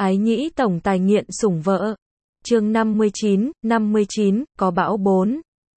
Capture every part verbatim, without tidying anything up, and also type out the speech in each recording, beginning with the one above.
Ái nhĩ tổng tài nghiện sủng vợ. Chương năm mươi chín, năm mươi chín, có bão bốn.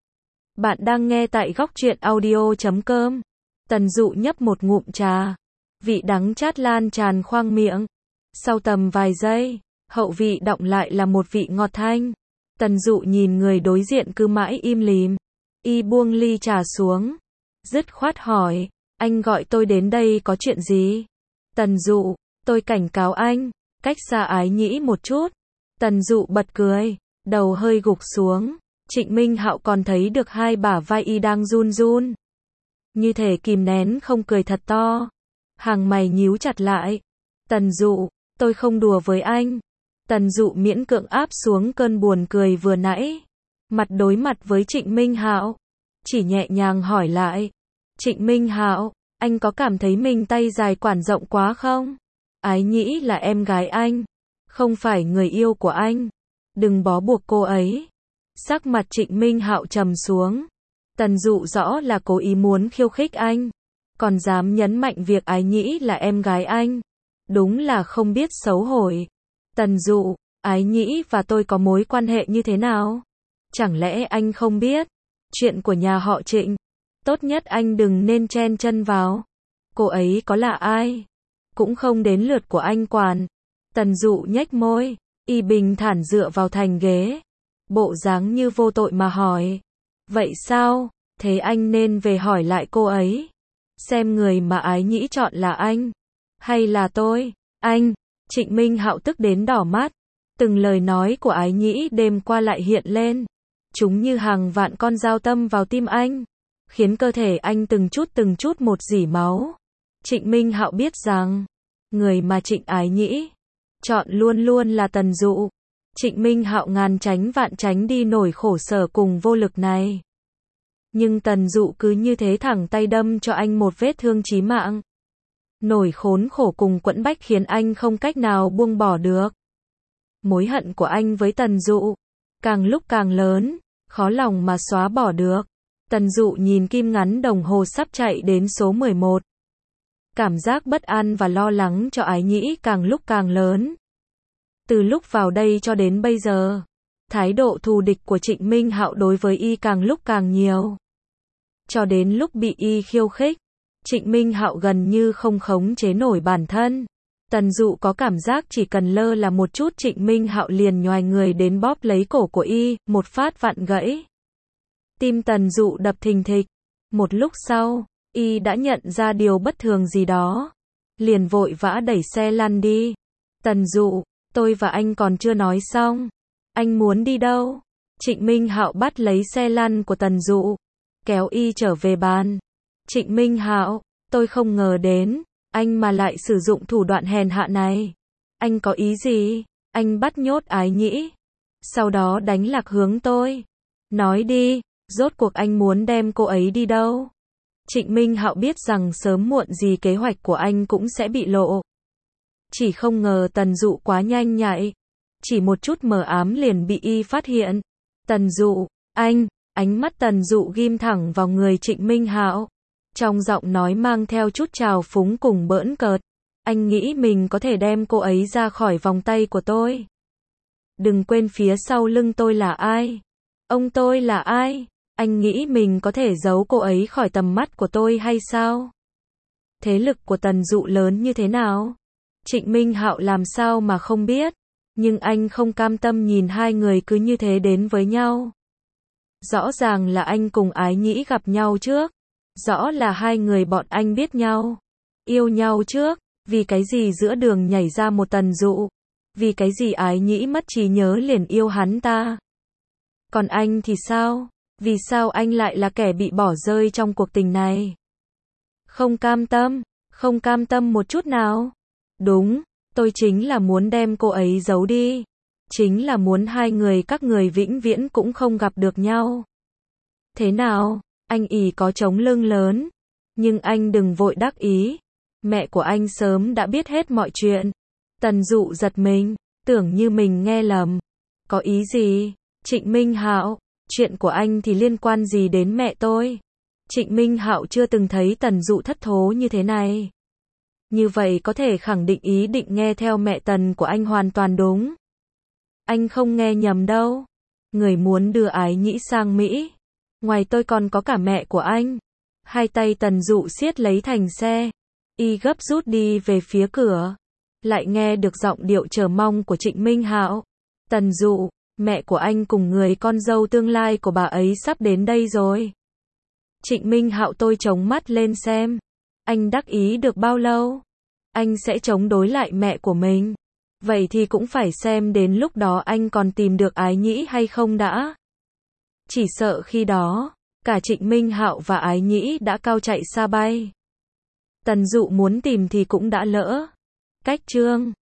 Bạn đang nghe tại góc truyện audio chấm com. Tần Dụ nhấp một ngụm trà. Vị đắng chát lan tràn khoang miệng. Sau tầm vài giây, hậu vị đọng lại là một vị ngọt thanh. Tần Dụ nhìn người đối diện cứ mãi im lìm. Y buông ly trà xuống. Dứt khoát hỏi, anh gọi tôi đến đây có chuyện gì? Tần Dụ, tôi cảnh cáo anh, cách xa Ái nhĩ một chút. Tần Dụ bật cười, đầu hơi gục xuống. Trịnh Minh Hạo còn thấy được hai bả vai y đang run run. Như thể kìm nén không cười thật to. Hàng mày nhíu chặt lại. Tần Dụ, tôi không đùa với anh. Tần Dụ miễn cưỡng áp xuống cơn buồn cười vừa nãy. Mặt đối mặt với Trịnh Minh Hạo, chỉ nhẹ nhàng hỏi lại. Trịnh Minh Hạo, anh có cảm thấy mình tay dài quản rộng quá không? Ái nhĩ là em gái anh, không phải người yêu của anh. Đừng bó buộc cô ấy. Sắc mặt Trịnh Minh Hạo trầm xuống. Tần Dụ rõ là cố ý muốn khiêu khích anh, còn dám nhấn mạnh việc Ái nhĩ là em gái anh. Đúng là không biết xấu hổ. Tần Dụ, Ái nhĩ và tôi có mối quan hệ như thế nào? Chẳng lẽ anh không biết? Chuyện của nhà họ Trịnh, tốt nhất anh đừng nên chen chân vào. Cô ấy có là ai? Cũng không đến lượt của anh quản. Tần Dụ nhếch môi, y bình thản dựa vào thành ghế. Bộ dáng như vô tội mà hỏi. Vậy sao? Thế anh nên về hỏi lại cô ấy. Xem người mà Ái nhĩ chọn là anh, hay là tôi? Anh! Trịnh Minh Hạo tức đến đỏ mắt. Từng lời nói của Ái nhĩ đêm qua lại hiện lên. Chúng như hàng vạn con dao tâm vào tim anh, khiến cơ thể anh từng chút từng chút một rỉ máu. Trịnh Minh Hạo biết rằng, người mà Trịnh Ái nhĩ chọn luôn luôn là Tần Dụ. Trịnh Minh Hạo ngàn tránh vạn tránh đi nổi khổ sở cùng vô lực này. Nhưng Tần Dụ cứ như thế thẳng tay đâm cho anh một vết thương chí mạng. Nỗi khốn khổ cùng quẫn bách khiến anh không cách nào buông bỏ được. Mối hận của anh với Tần Dụ càng lúc càng lớn, khó lòng mà xóa bỏ được. Tần Dụ nhìn kim ngắn đồng hồ sắp chạy đến số mười một. Cảm giác bất an và lo lắng cho Ái nhĩ càng lúc càng lớn. Từ lúc vào đây cho đến bây giờ, thái độ thù địch của Trịnh Minh Hạo đối với y càng lúc càng nhiều. Cho đến lúc bị y khiêu khích, Trịnh Minh Hạo gần như không khống chế nổi bản thân. Tần Dụ có cảm giác chỉ cần lơ là một chút Trịnh Minh Hạo liền nhoài người đến bóp lấy cổ của y, một phát vặn gãy. Tim Tần Dụ đập thình thịch. Một lúc sau, y đã nhận ra điều bất thường gì đó. Liền vội vã đẩy xe lăn đi. Tần Dụ, tôi và anh còn chưa nói xong. Anh muốn đi đâu? Trịnh Minh Hạo bắt lấy xe lăn của Tần Dụ, kéo y trở về bàn. Trịnh Minh Hạo, tôi không ngờ đến, anh mà lại sử dụng thủ đoạn hèn hạ này. Anh có ý gì? Anh bắt nhốt Ái nhĩ, sau đó đánh lạc hướng tôi. Nói đi, rốt cuộc anh muốn đem cô ấy đi đâu? Trịnh Minh Hạo biết rằng sớm muộn gì kế hoạch của anh cũng sẽ bị lộ. Chỉ không ngờ Tần Dụ quá nhanh nhạy. Chỉ một chút mờ ám liền bị y phát hiện. Tần Dụ, anh! Ánh mắt Tần Dụ ghim thẳng vào người Trịnh Minh Hạo. Trong giọng nói mang theo chút trào phúng cùng bỡn cợt. Anh nghĩ mình có thể đem cô ấy ra khỏi vòng tay của tôi. Đừng quên phía sau lưng tôi là ai. Ông tôi là ai? Anh nghĩ mình có thể giấu cô ấy khỏi tầm mắt của tôi hay sao? Thế lực của Tần Dụ lớn như thế nào? Trịnh Minh Hạo làm sao mà không biết. Nhưng anh không cam tâm nhìn hai người cứ như thế đến với nhau. Rõ ràng là anh cùng Ái nhĩ gặp nhau trước. Rõ là hai người bọn anh biết nhau, yêu nhau trước. Vì cái gì giữa đường nhảy ra một Tần Dụ? Vì cái gì Ái nhĩ mất trí nhớ liền yêu hắn ta? Còn anh thì sao? Vì sao anh lại là kẻ bị bỏ rơi trong cuộc tình này? Không cam tâm, không cam tâm một chút nào. Đúng, tôi chính là muốn đem cô ấy giấu đi. Chính là muốn hai người các người vĩnh viễn cũng không gặp được nhau. Thế nào? Anh ỷ có trống lưng lớn. Nhưng anh đừng vội đắc ý. Mẹ của anh sớm đã biết hết mọi chuyện. Tần Dụ giật mình, tưởng như mình nghe lầm. Có ý gì? Trịnh Minh Hạo, chuyện của anh thì liên quan gì đến mẹ tôi? Trịnh Minh Hạo chưa từng thấy Tần Dụ thất thố như thế này. Như vậy có thể khẳng định ý định nghe theo mẹ Tần của anh hoàn toàn đúng. Anh không nghe nhầm đâu. Người muốn đưa Ái Nhĩ sang Mỹ. Ngoài tôi còn có cả mẹ của anh. Hai tay Tần Dụ siết lấy thành xe. Y gấp rút đi về phía cửa. Lại nghe được giọng điệu chờ mong của Trịnh Minh Hạo. Tần Dụ, mẹ của anh cùng người con dâu tương lai của bà ấy sắp đến đây rồi. Trịnh Minh Hạo tôi chống mắt lên xem. Anh đắc ý được bao lâu? Anh sẽ chống đối lại mẹ của mình. Vậy thì cũng phải xem đến lúc đó anh còn tìm được Ái Nhĩ hay không đã. Chỉ sợ khi đó, cả Trịnh Minh Hạo và Ái Nhĩ đã cao chạy xa bay. Tần Dụ muốn tìm thì cũng đã lỡ. Cách chương